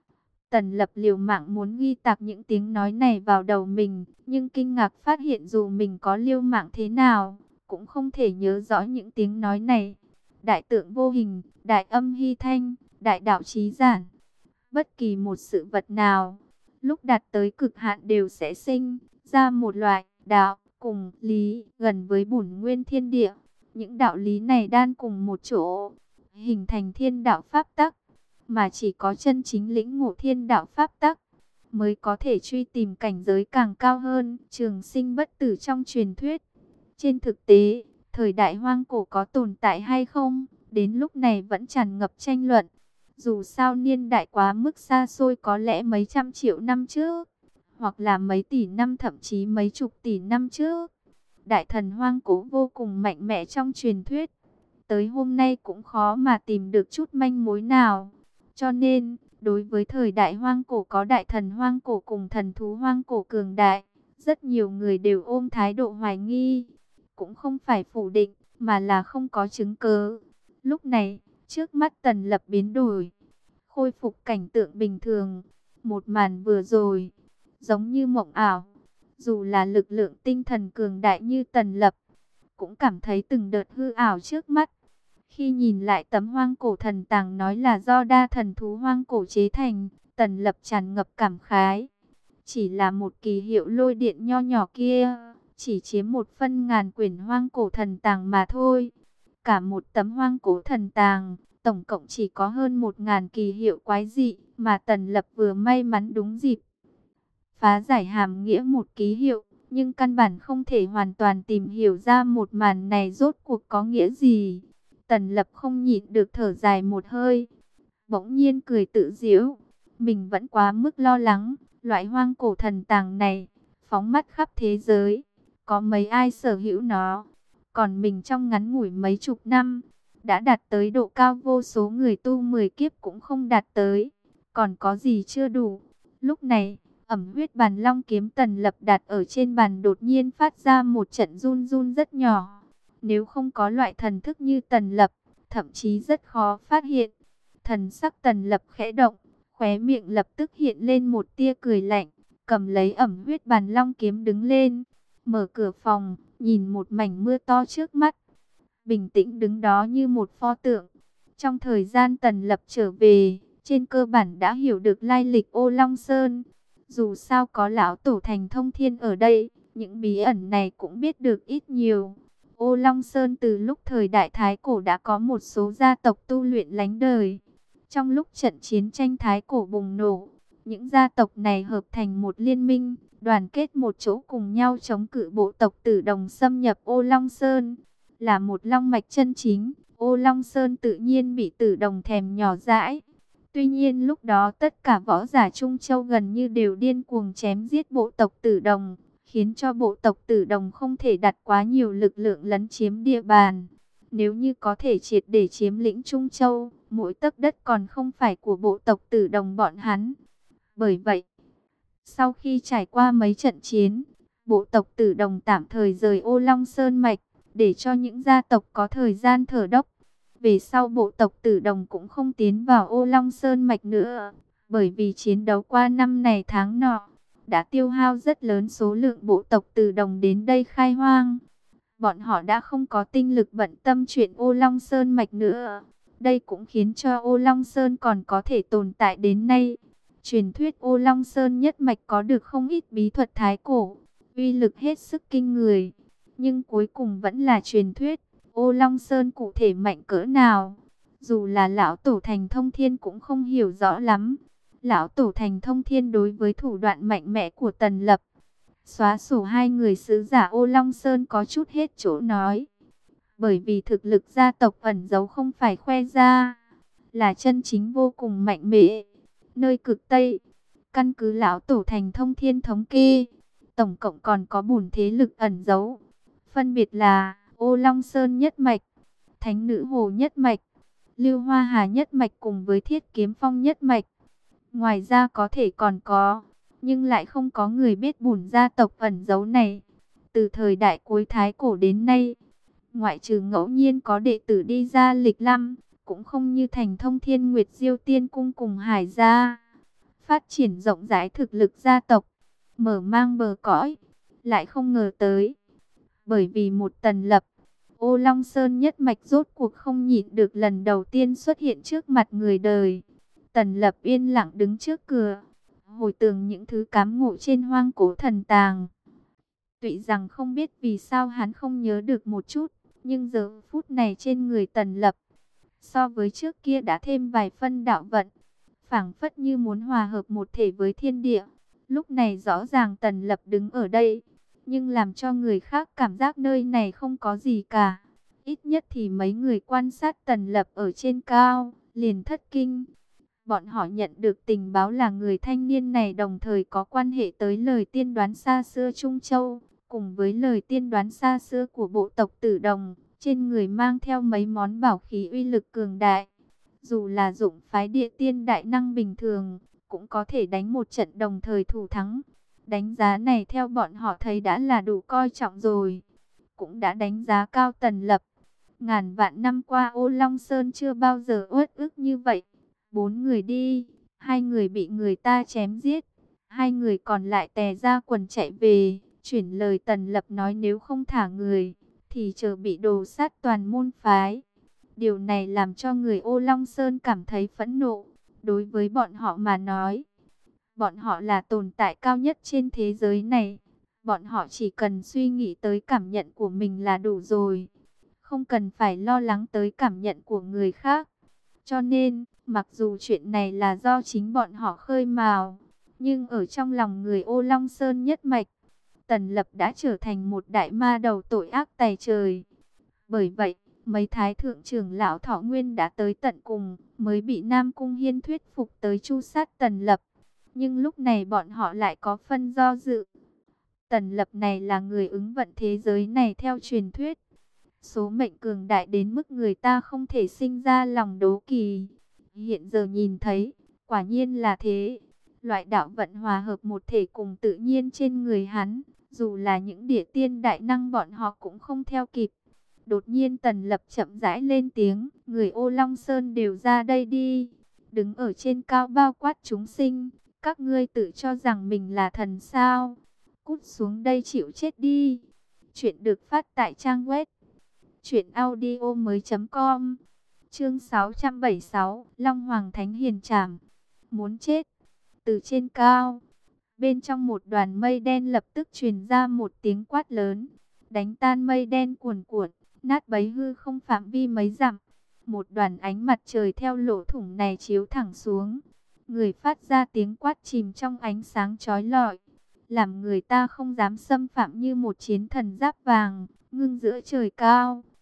Tần Lập liều mạng muốn ghi tạc những tiếng nói này vào đầu mình, nhưng kinh ngạc phát hiện dù mình có liều mạng thế nào, cũng không thể nhớ rõ những tiếng nói này. Đại tượng vô hình, đại âm hy thanh, đại đạo trí giản. Bất kỳ một sự vật nào, lúc đạt tới cực hạn đều sẽ sinh ra một loại đạo cùng lý gần với bổn nguyên thiên địa. Những đạo lý này đan cùng một chỗ, hình thành thiên đạo pháp tắc. Mà chỉ có chân chính lĩnh ngộ thiên đạo pháp tắc, mới có thể truy tìm cảnh giới càng cao hơn, trường sinh bất tử trong truyền thuyết. Trên thực tế, thời đại hoang cổ có tồn tại hay không, đến lúc này vẫn tràn ngập tranh luận. Dù sao niên đại quá mức xa xôi, có lẽ mấy trăm triệu năm trước, hoặc là mấy tỷ năm, thậm chí mấy chục tỷ năm trước. Đại thần hoang cổ vô cùng mạnh mẽ trong truyền thuyết, tới hôm nay cũng khó mà tìm được chút manh mối nào. Cho nên, đối với thời đại hoang cổ có đại thần hoang cổ cùng thần thú hoang cổ cường đại, rất nhiều người đều ôm thái độ hoài nghi. Cũng không phải phủ định, mà là không có chứng cứ. Lúc này, trước mắt Tần Lập biến đổi, khôi phục cảnh tượng bình thường. Một màn vừa rồi, giống như mộng ảo. Dù là lực lượng tinh thần cường đại như Tần Lập, cũng cảm thấy từng đợt hư ảo trước mắt. Khi nhìn lại tấm hoang cổ thần tàng nói là do đa thần thú hoang cổ chế thành, Tần Lập tràn ngập cảm khái. Chỉ là một kỳ hiệu lôi điện nho nhỏ kia, chỉ chiếm một phân ngàn quyển hoang cổ thần tàng mà thôi. Cả một tấm hoang cổ thần tàng, tổng cộng chỉ có hơn một ngàn kỳ hiệu quái dị, mà Tần Lập vừa may mắn đúng dịp phá giải hàm nghĩa một ký hiệu, nhưng căn bản không thể hoàn toàn tìm hiểu ra một màn này rốt cuộc có nghĩa gì. Tần Lập không nhịn được thở dài một hơi, bỗng nhiên cười tự giễu, mình vẫn quá mức lo lắng. Loại hoang cổ thần tàng này, phóng mắt khắp thế giới, có mấy ai sở hữu nó. Còn mình trong ngắn ngủi mấy chục năm, đã đạt tới độ cao vô số người tu mười kiếp cũng không đạt tới. Còn có gì chưa đủ? Lúc này, ẩm huyết bàn long kiếm Tần Lập đặt ở trên bàn đột nhiên phát ra một trận run run rất nhỏ. Nếu không có loại thần thức như Tần Lập, thậm chí rất khó phát hiện. Thần sắc Tần Lập khẽ động, khóe miệng lập tức hiện lên một tia cười lạnh, cầm lấy ẩm huyết bàn long kiếm đứng lên, mở cửa phòng, nhìn một mảnh mưa to trước mắt, bình tĩnh đứng đó như một pho tượng. Trong thời gian Tần Lập trở về, trên cơ bản đã hiểu được lai lịch Ô Long Sơn. Dù sao có lão tổ thành thông thiên ở đây, những bí ẩn này cũng biết được ít nhiều. Ô Long Sơn từ lúc thời đại Thái Cổ đã có một số gia tộc tu luyện lánh đời. Trong lúc trận chiến tranh Thái Cổ bùng nổ, những gia tộc này hợp thành một liên minh, đoàn kết một chỗ cùng nhau chống cự bộ tộc Tử Đồng xâm nhập Ô Long Sơn. Là một long mạch chân chính, Ô Long Sơn tự nhiên bị Tử Đồng thèm nhỏ dãi. Tuy nhiên lúc đó tất cả võ giả Trung Châu gần như đều điên cuồng chém giết bộ tộc Tử Đồng, khiến cho bộ tộc Tử Đồng không thể đặt quá nhiều lực lượng lấn chiếm địa bàn. Nếu như có thể triệt để chiếm lĩnh Trung Châu, mỗi tấc đất còn không phải của bộ tộc Tử Đồng bọn hắn. Bởi vậy, sau khi trải qua mấy trận chiến, bộ tộc Tử Đồng tạm thời rời Ô Long Sơn mạch, để cho những gia tộc có thời gian thở đốc. Về sau bộ tộc Tử Đồng cũng không tiến vào Ô Long Sơn mạch nữa, bởi vì chiến đấu qua năm này tháng nọ, đã tiêu hao rất lớn số lượng bộ tộc Tử Đồng đến đây khai hoang. Bọn họ đã không có tinh lực bận tâm chuyện Ô Long Sơn mạch nữa. Đây cũng khiến cho Ô Long Sơn còn có thể tồn tại đến nay. Truyền thuyết Ô Long Sơn nhất mạch có được không ít bí thuật thái cổ, uy lực hết sức kinh người. Nhưng cuối cùng vẫn là truyền thuyết. Ô Long Sơn cụ thể mạnh cỡ nào, dù là lão tổ Thành Thông Thiên cũng không hiểu rõ lắm. Lão tổ Thành Thông Thiên đối với thủ đoạn mạnh mẽ của Tần Lập, xóa sổ hai người sứ giả Ô Long Sơn có chút hết chỗ nói. Bởi vì thực lực gia tộc ẩn giấu không phải khoe ra, là chân chính vô cùng mạnh mẽ. Nơi cực Tây, căn cứ lão tổ Thành Thông Thiên thống kê, tổng cộng còn có bốn thế lực ẩn giấu. Phân biệt là Ô Long Sơn nhất mạch, Thánh Nữ Hồ nhất mạch, Lưu Hoa Hà nhất mạch cùng với Thiết Kiếm Phong nhất mạch. Ngoài ra có thể còn có, nhưng lại không có người biết bổn gia tộc ẩn giấu này. Từ thời đại cuối Thái Cổ đến nay, ngoại trừ ngẫu nhiên có đệ tử đi ra lịch lăm, cũng không như Thành Thông Thiên Nguyệt Diêu Tiên Cung cùng Hải gia phát triển rộng rãi thực lực gia tộc, mở mang bờ cõi. Lại không ngờ tới, bởi vì một Tần Lập, Ô Long Sơn nhất mạch rốt cuộc không nhịn được lần đầu tiên xuất hiện trước mặt người đời. Tần Lập yên lặng đứng trước cửa, hồi tưởng những thứ cám ngộ trên hoang cổ thần tàng. Tuy rằng không biết vì sao hắn không nhớ được một chút, nhưng giờ phút này trên người Tần Lập, so với trước kia đã thêm vài phân đạo vận, phảng phất như muốn hòa hợp một thể với thiên địa. Lúc này rõ ràng Tần Lập đứng ở đây, nhưng làm cho người khác cảm giác nơi này không có gì cả. Ít nhất thì mấy người quan sát Tần Lập ở trên cao, liền thất kinh. Bọn họ nhận được tình báo là người thanh niên này đồng thời có quan hệ tới lời tiên đoán xa xưa Trung Châu, cùng với lời tiên đoán xa xưa của bộ tộc Tử Đồng, trên người mang theo mấy món bảo khí uy lực cường đại. Dù là dụng phái địa tiên đại năng bình thường, cũng có thể đánh một trận đồng thời thủ thắng. Đánh giá này theo bọn họ thấy đã là đủ coi trọng rồi. Cũng đã đánh giá cao Tần Lập. Ngàn vạn năm qua Ô Long Sơn chưa bao giờ uất ức như vậy. Bốn người đi, hai người bị người ta chém giết, hai người còn lại tè ra quần chạy về. Chuyển lời Tần Lập nói nếu không thả người, thì chờ bị đồ sát toàn môn phái. Điều này làm cho người Ô Long Sơn cảm thấy phẫn nộ. Đối với bọn họ mà nói, bọn họ là tồn tại cao nhất trên thế giới này. Bọn họ chỉ cần suy nghĩ tới cảm nhận của mình là đủ rồi. Không cần phải lo lắng tới cảm nhận của người khác. Cho nên, mặc dù chuyện này là do chính bọn họ khơi mào, nhưng ở trong lòng người Ô Long Sơn nhất mạch, Tần Lập đã trở thành một đại ma đầu tội ác tày trời. Bởi vậy, mấy thái thượng trưởng lão Thọ Nguyên đã tới tận cùng, mới bị Nam Cung Hiên thuyết phục tới tru sát Tần Lập. Nhưng lúc này bọn họ lại có phân do dự. Tần Lập này là người ứng vận thế giới này theo truyền thuyết. Số mệnh cường đại đến mức người ta không thể sinh ra lòng đố kỵ. Hiện giờ nhìn thấy, quả nhiên là thế. Loại đạo vận hòa hợp một thể cùng tự nhiên trên người hắn, dù là những địa tiên đại năng bọn họ cũng không theo kịp. Đột nhiên Tần Lập chậm rãi lên tiếng, người Ô Long Sơn đều ra đây đi. Đứng ở trên cao bao quát chúng sinh, các ngươi tự cho rằng mình là thần sao? Cút xuống đây chịu chết đi. Chuyện được phát tại trang web truyện audio mới chấm com. Chương sáu trăm bảy mươi sáu, Long Hoàng Thánh Hiền Trảm. Muốn chết. Từ trên cao, bên trong một đoàn mây đen lập tức truyền ra một tiếng quát lớn, đánh tan mây đen cuồn cuộn, nát bấy hư không phạm vi mấy dặm. Một đoàn ánh mặt trời theo lỗ thủng này chiếu thẳng xuống. Người phát ra tiếng quát chìm trong ánh sáng chói lọi, làm người ta không dám xâm phạm như một chiến thần giáp vàng, ngưng giữa trời cao.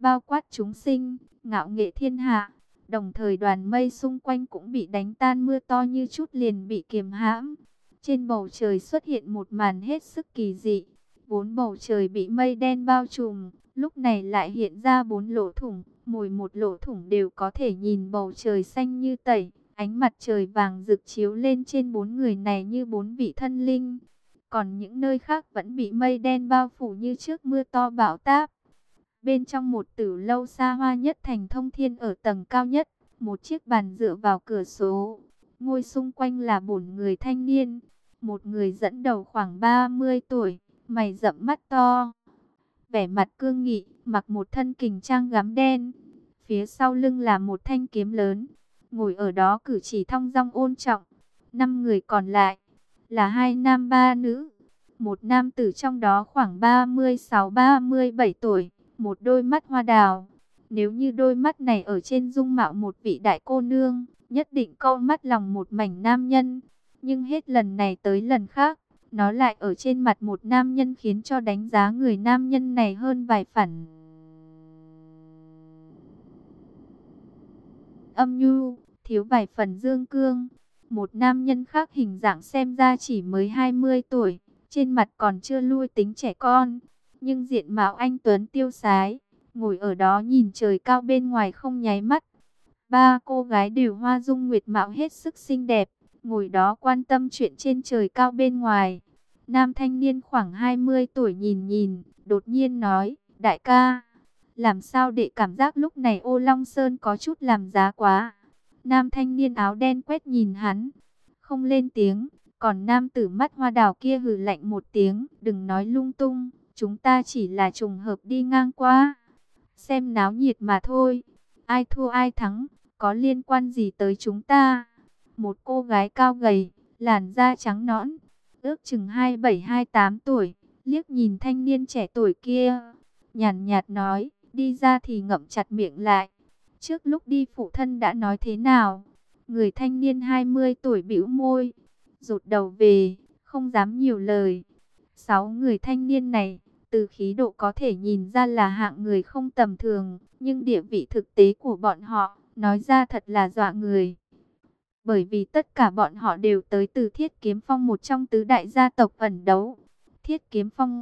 bao quát chúng sinh, ngạo nghệ thiên hạ. Đồng thời đoàn mây xung quanh cũng bị đánh tan, mưa to như chút liền bị kiềm hãm. Trên bầu trời xuất hiện một màn hết sức kỳ dị. Bốn bầu trời bị mây đen bao trùm, lúc này lại hiện ra bốn lỗ thủng. Mỗi một lỗ thủng đều có thể nhìn bầu trời xanh như tẩy. Ánh mặt trời vàng rực chiếu lên trên bốn người này như bốn vị thân linh. Còn những nơi khác vẫn bị mây đen bao phủ như trước mưa to bão táp. Bên trong một tử lâu xa hoa nhất thành Thông Thiên ở tầng cao nhất, một chiếc bàn dựa vào cửa sổ. Ngồi xung quanh là bốn người thanh niên. Một người dẫn đầu khoảng ba mươi tuổi, mày rậm mắt to, vẻ mặt cương nghị, mặc một thân kình trang gấm đen. Phía sau lưng là một thanh kiếm lớn, ngồi ở đó cử chỉ thong dong ôn trọng. Năm người còn lại là hai nam ba nữ. Một nam tử trong đó khoảng ba mươi sáu ba mươi bảy tuổi, một đôi mắt hoa đào. Nếu như đôi mắt này ở trên dung mạo một vị đại cô nương, nhất định câu mắt lòng một mảnh nam nhân. Nhưng hết lần này tới lần khác, nó lại ở trên mặt một nam nhân, khiến cho đánh giá người nam nhân này hơn vài phần. Âm nhu, thiếu vài phần dương cương. Một nam nhân khác hình dạng xem ra chỉ mới hai mươi tuổi, trên mặt còn chưa lui tính trẻ con, nhưng diện mạo anh tuấn tiêu sái, ngồi ở đó nhìn trời cao bên ngoài không nháy mắt. Ba cô gái đều hoa dung nguyệt mạo hết sức xinh đẹp, ngồi đó quan tâm chuyện trên trời cao bên ngoài. Nam thanh niên khoảng hai mươi tuổi nhìn nhìn, đột nhiên nói, đại ca, làm sao đệ cảm giác lúc này Ô Long Sơn có chút làm giá quá. Nam thanh niên áo đen quét nhìn hắn, không lên tiếng. Còn nam tử mắt hoa đào kia hừ lạnh một tiếng, đừng nói lung tung, chúng ta chỉ là trùng hợp đi ngang qua, xem náo nhiệt mà thôi. Ai thua ai thắng, có liên quan gì tới chúng ta? Một cô gái cao gầy, làn da trắng nõn, ước chừng hai bảy hai tám tuổi, liếc nhìn thanh niên trẻ tuổi kia, nhàn nhạt nói, đi ra thì ngậm chặt miệng lại. Trước lúc đi phụ thân đã nói thế nào? Người thanh niên hai mươi tuổi bĩu môi, rụt đầu về, không dám nhiều lời. Sáu người thanh niên này, từ khí độ có thể nhìn ra là hạng người không tầm thường, nhưng địa vị thực tế của bọn họ, nói ra thật là dọa người. Bởi vì tất cả bọn họ đều tới từ Thiết Kiếm Phong, một trong tứ đại gia tộc ẩn đấu. Thiết Kiếm Phong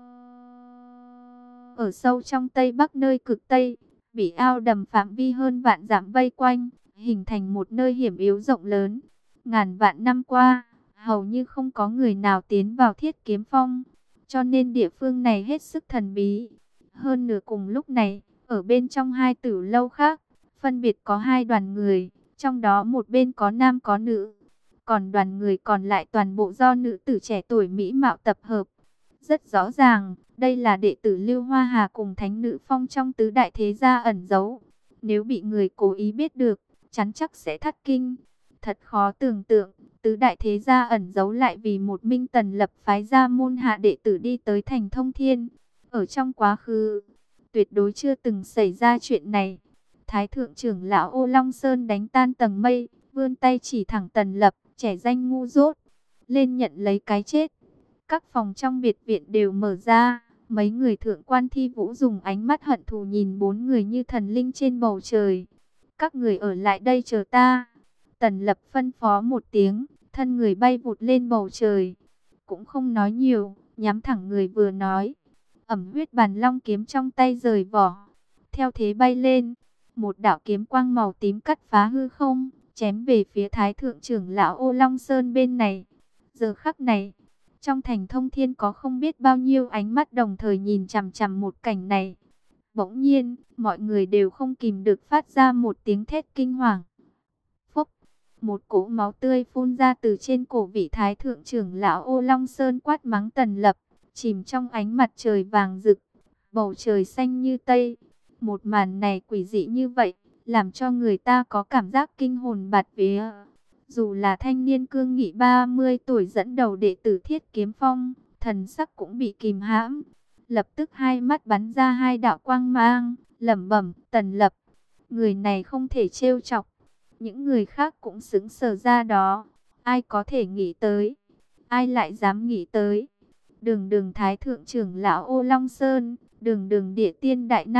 ở sâu trong Tây Bắc nơi cực Tây, bị ao đầm phạm vi hơn vạn dặm vây quanh, hình thành một nơi hiểm yếu rộng lớn. Ngàn vạn năm qua, hầu như không có người nào tiến vào Thiết Kiếm Phong, cho nên địa phương này hết sức thần bí. Hơn nửa cùng lúc này, ở bên trong hai tử lâu khác, phân biệt có hai đoàn người, trong đó một bên có nam có nữ, còn đoàn người còn lại toàn bộ do nữ tử trẻ tuổi mỹ mạo tập hợp. Rất rõ ràng, đây là đệ tử Lưu Hoa Hà cùng Thánh Nữ Phong trong tứ đại thế gia ẩn giấu. Nếu bị người cố ý biết được, chắn chắc sẽ thất kinh. Thật khó tưởng tượng, tứ đại thế gia ẩn giấu lại vì một Minh Tần lập phái ra môn hạ đệ tử đi tới thành Thông Thiên. Ở trong quá khứ, tuyệt đối chưa từng xảy ra chuyện này. Thái thượng trưởng lão Ô Long Sơn đánh tan tầng mây, vươn tay chỉ thẳng Tần Lập, trẻ danh ngu dốt, lên nhận lấy cái chết. Các phòng trong biệt viện đều mở ra, mấy người thượng quan Thi Vũ dùng ánh mắt hận thù nhìn bốn người như thần linh trên bầu trời. Các người ở lại đây chờ ta. Tần Lập phân phó một tiếng, thân người bay vụt lên bầu trời. Cũng không nói nhiều, nhắm thẳng người vừa nói. Ẩm huyết bàn long kiếm trong tay rời vỏ. Theo thế bay lên, một đạo kiếm quang màu tím cắt phá hư không, chém về phía Thái thượng trưởng lão Ô Long Sơn bên này. Giờ khắc này, trong thành Thông Thiên có không biết bao nhiêu ánh mắt đồng thời nhìn chằm chằm một cảnh này. Bỗng nhiên, mọi người đều không kìm được phát ra một tiếng thét kinh hoàng. Phốc, một cỗ máu tươi phun ra từ trên cổ vị Thái thượng trưởng lão Ô Long Sơn, quát mắng Tần Lập, chìm trong ánh mặt trời vàng rực, bầu trời xanh như tây. Một màn này quỷ dị như vậy, làm cho người ta có cảm giác kinh hồn bạt vía. Dù là thanh niên cương nghị ba mươi tuổi dẫn đầu đệ tử Thiết Kiếm Phong, thần sắc cũng bị kìm hãm. Lập tức hai mắt bắn ra hai đạo quang mang, lẩm bẩm, Tần Lập, người này không thể trêu chọc. Những người khác cũng sững sờ ra đó. Ai có thể nghĩ tới? Ai lại dám nghĩ tới? Đường đường Thái thượng trưởng lão Ô Long Sơn, đường đường địa tiên đại năng,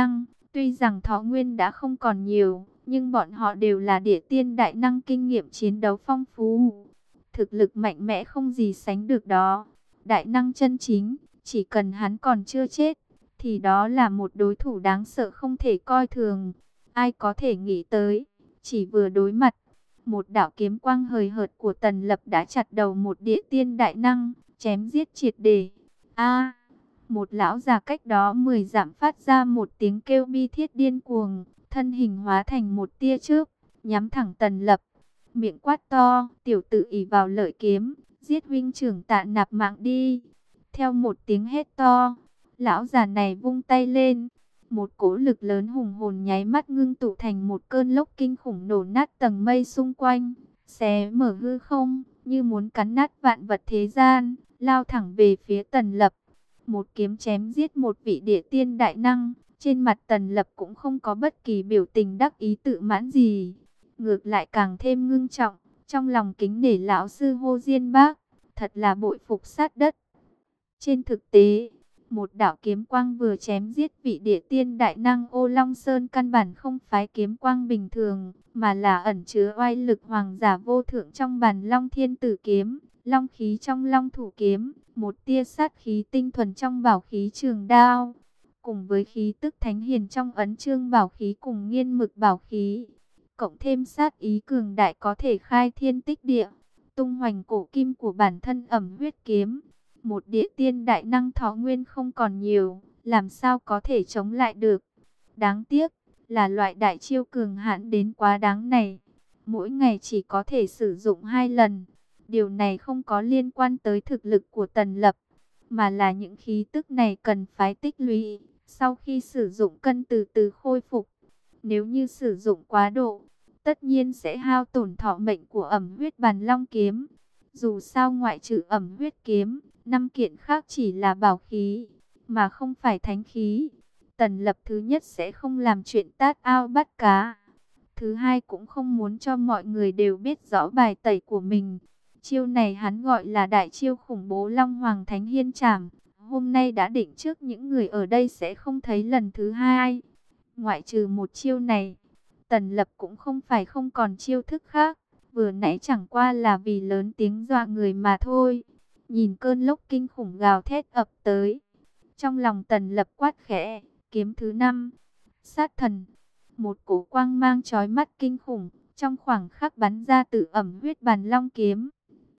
Tuy rằng thọ nguyên đã không còn nhiều, nhưng bọn họ đều là địa tiên đại năng kinh nghiệm chiến đấu phong phú. Thực lực mạnh mẽ không gì sánh được đó. Đại năng chân chính, chỉ cần hắn còn chưa chết, thì đó là một đối thủ đáng sợ không thể coi thường. Ai có thể nghĩ tới, chỉ vừa đối mặt, một đạo kiếm quang hời hợt của Tần Lập đã chặt đầu một địa tiên đại năng, chém giết triệt để. A! Một lão già cách đó mười dặm phát ra một tiếng kêu bi thiết điên cuồng, thân hình hóa thành một tia chớp, nhắm thẳng Tần Lập. Miệng quát to, tiểu tử ỷ vào lợi kiếm, giết huynh trưởng Tạ Nạp mạng đi. Theo một tiếng hét to, lão già này vung tay lên, một cỗ lực lớn hùng hồn nháy mắt ngưng tụ thành một cơn lốc kinh khủng nổ nát tầng mây xung quanh, xé mở hư không, như muốn cắn nát vạn vật thế gian, lao thẳng về phía Tần Lập. Một kiếm chém giết một vị địa tiên đại năng, trên mặt Tần Lập cũng không có bất kỳ biểu tình đắc ý tự mãn gì. Ngược lại càng thêm ngưng trọng, trong lòng kính nể lão sư Hô Diên Bác, thật là bội phục sát đất. Trên thực tế, một đạo kiếm quang vừa chém giết vị địa tiên đại năng Ô Long Sơn căn bản không phái kiếm quang bình thường, mà là ẩn chứa oai lực hoàng giả vô thượng trong bản Long Thiên Tử kiếm, long khí trong Long Thủ kiếm, một tia sát khí tinh thuần trong bảo khí trường đao, cùng với khí tức thánh hiền trong ấn chương bảo khí cùng nghiên mực bảo khí, cộng thêm sát ý cường đại có thể khai thiên tích địa, tung hoành cổ kim của bản thân ẩm huyết kiếm. Một địa tiên đại năng thọ nguyên không còn nhiều, làm sao có thể chống lại được. Đáng tiếc là loại đại chiêu cường hãn đến quá đáng này, mỗi ngày chỉ có thể sử dụng hai lần. Điều này không có liên quan tới thực lực của Tần Lập, mà là những khí tức này cần phái tích lũy, sau khi sử dụng cân từ từ khôi phục. Nếu như sử dụng quá độ, tất nhiên sẽ hao tổn thọ mệnh của ẩm huyết bàn long kiếm. Dù sao ngoại trừ ẩm huyết kiếm, năm kiện khác chỉ là bảo khí, mà không phải thánh khí. Tần Lập thứ nhất sẽ không làm chuyện tát ao bắt cá. Thứ hai cũng không muốn cho mọi người đều biết rõ bài tẩy của mình. Chiêu này hắn gọi là đại chiêu khủng bố Long Hoàng Thánh Hiên Trảm. Hôm nay đã định trước những người ở đây sẽ không thấy lần thứ hai. Ngoại trừ một chiêu này, Tần Lập cũng không phải không còn chiêu thức khác. Vừa nãy chẳng qua là vì lớn tiếng dọa người mà thôi. Nhìn cơn lốc kinh khủng gào thét ập tới, trong lòng Tần Lập quát khẽ, kiếm thứ năm, sát thần. Một cổ quang mang chói mắt kinh khủng, trong khoảng khắc bắn ra từ ẩm huyết bàn long kiếm.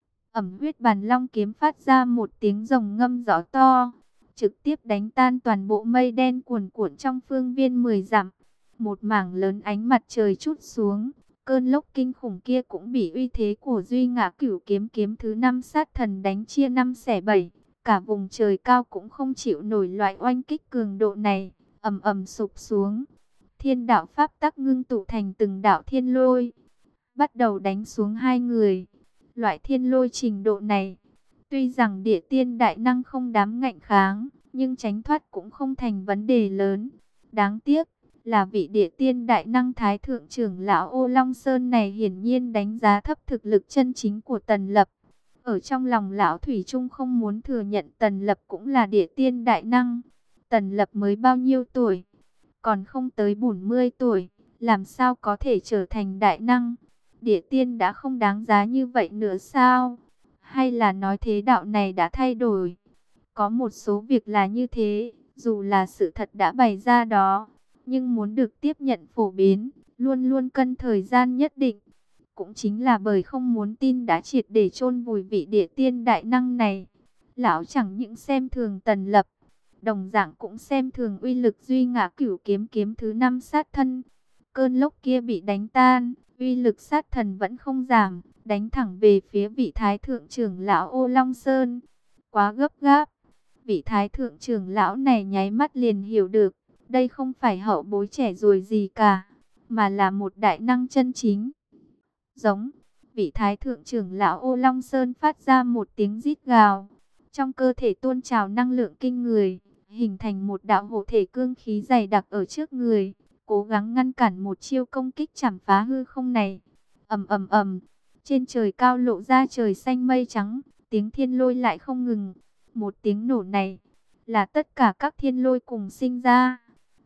Ẩm huyết bàn long kiếm phát ra một tiếng rồng ngâm rõ to, trực tiếp đánh tan toàn bộ mây đen cuồn cuộn trong phương viên mười dặm. Một mảng lớn ánh mặt trời trút xuống, cơn lốc kinh khủng kia cũng bị uy thế của Duy Ngã Cửu kiếm kiếm thứ năm sát thần đánh chia năm xẻ bảy. Cả vùng trời cao cũng không chịu nổi loại oanh kích cường độ này, ầm ầm sụp xuống. Thiên đạo pháp tắc ngưng tụ thành từng đạo thiên lôi, bắt đầu đánh xuống hai người. Loại thiên lôi trình độ này, tuy rằng địa tiên đại năng không dám ngạnh kháng, nhưng tránh thoát cũng không thành vấn đề lớn. Đáng tiếc là vị địa tiên đại năng thái thượng trưởng lão Ô Long Sơn này hiển nhiên đánh giá thấp thực lực chân chính của Tần Lập. Ở trong lòng lão thủy chung không muốn thừa nhận Tần Lập cũng là địa tiên đại năng. Tần Lập mới bao nhiêu tuổi? Còn không tới bốn mươi tuổi, làm sao có thể trở thành đại năng? Địa tiên đã không đáng giá như vậy nữa sao? Hay là nói thế đạo này đã thay đổi? Có một số việc là như thế, dù là sự thật đã bày ra đó, nhưng muốn được tiếp nhận phổ biến, luôn luôn cần thời gian nhất định. Cũng chính là bởi không muốn tin đã triệt để chôn vùi vị địa tiên đại năng này. Lão chẳng những xem thường Tần Lập, đồng dạng cũng xem thường uy lực Duy Ngã Cửu kiếm kiếm thứ năm sát thân. Cơn lốc kia bị đánh tan, uy lực sát thần vẫn không giảm, đánh thẳng về phía vị thái thượng trưởng lão Ô Long Sơn. Quá gấp gáp, vị thái thượng trưởng lão này nháy mắt liền hiểu được, đây không phải hậu bối trẻ rồi gì cả, mà là một đại năng chân chính. Giống, vị thái thượng trưởng lão Ô Long Sơn phát ra một tiếng rít gào, trong cơ thể tuôn trào năng lượng kinh người, hình thành một đạo hộ thể cương khí dày đặc ở trước người, cố gắng ngăn cản một chiêu công kích chảm phá hư không này. Ầm ầm ầm, trên trời cao lộ ra trời xanh mây trắng, tiếng thiên lôi lại không ngừng. Một tiếng nổ này là tất cả các thiên lôi cùng sinh ra.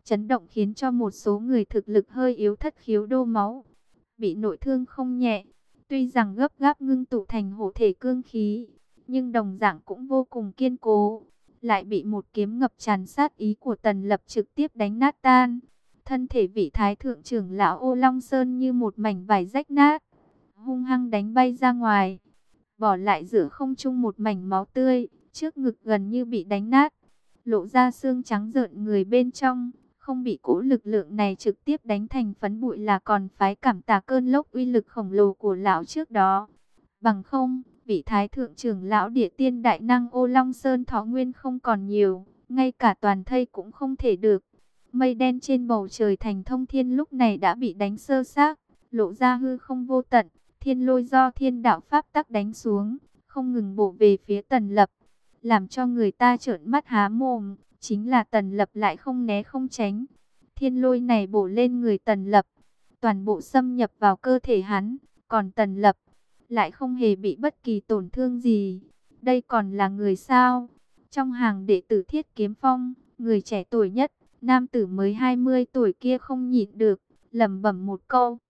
chấn động khiến cho một số người thực lực hơi yếu thất khiếu đổ máu, bị nội thương không nhẹ. Tuy rằng gấp gáp ngưng tụ thành hộ thể cương khí, nhưng đồng dạng cũng vô cùng kiên cố, lại bị một kiếm ngập tràn sát ý của Tần Lập trực tiếp đánh nát tan. Thân thể vị thái thượng trưởng lão Ô Long Sơn như một mảnh vải rách nát, hung hăng đánh bay ra ngoài, bỏ lại giữa không trung một mảnh máu tươi, trước ngực gần như bị đánh nát, lộ ra xương trắng rợn người bên trong. Không bị cỗ lực lượng này trực tiếp đánh thành phấn bụi là còn phái cảm tạ cơn lốc uy lực khổng lồ của lão trước đó. Bằng không, vị thái thượng trưởng lão địa tiên đại năng Ô Long Sơn thọ nguyên không còn nhiều, ngay cả toàn thây cũng không thể được. Mây đen trên bầu trời thành thông thiên lúc này đã bị đánh sơ xác, lộ ra hư không vô tận. Thiên lôi do thiên đạo pháp tắc đánh xuống, không ngừng bổ về phía Tần Lập, làm cho người ta trợn mắt há mồm. Chính là Tần Lập lại không né không tránh. Thiên lôi này bổ lên người Tần Lập, toàn bộ xâm nhập vào cơ thể hắn, còn Tần Lập lại không hề bị bất kỳ tổn thương gì. Đây còn là người sao? Trong hàng đệ tử Thiết Kiếm Phong, người trẻ tuổi nhất, nam tử mới hai mươi tuổi kia không nhịn được, lẩm bẩm một câu.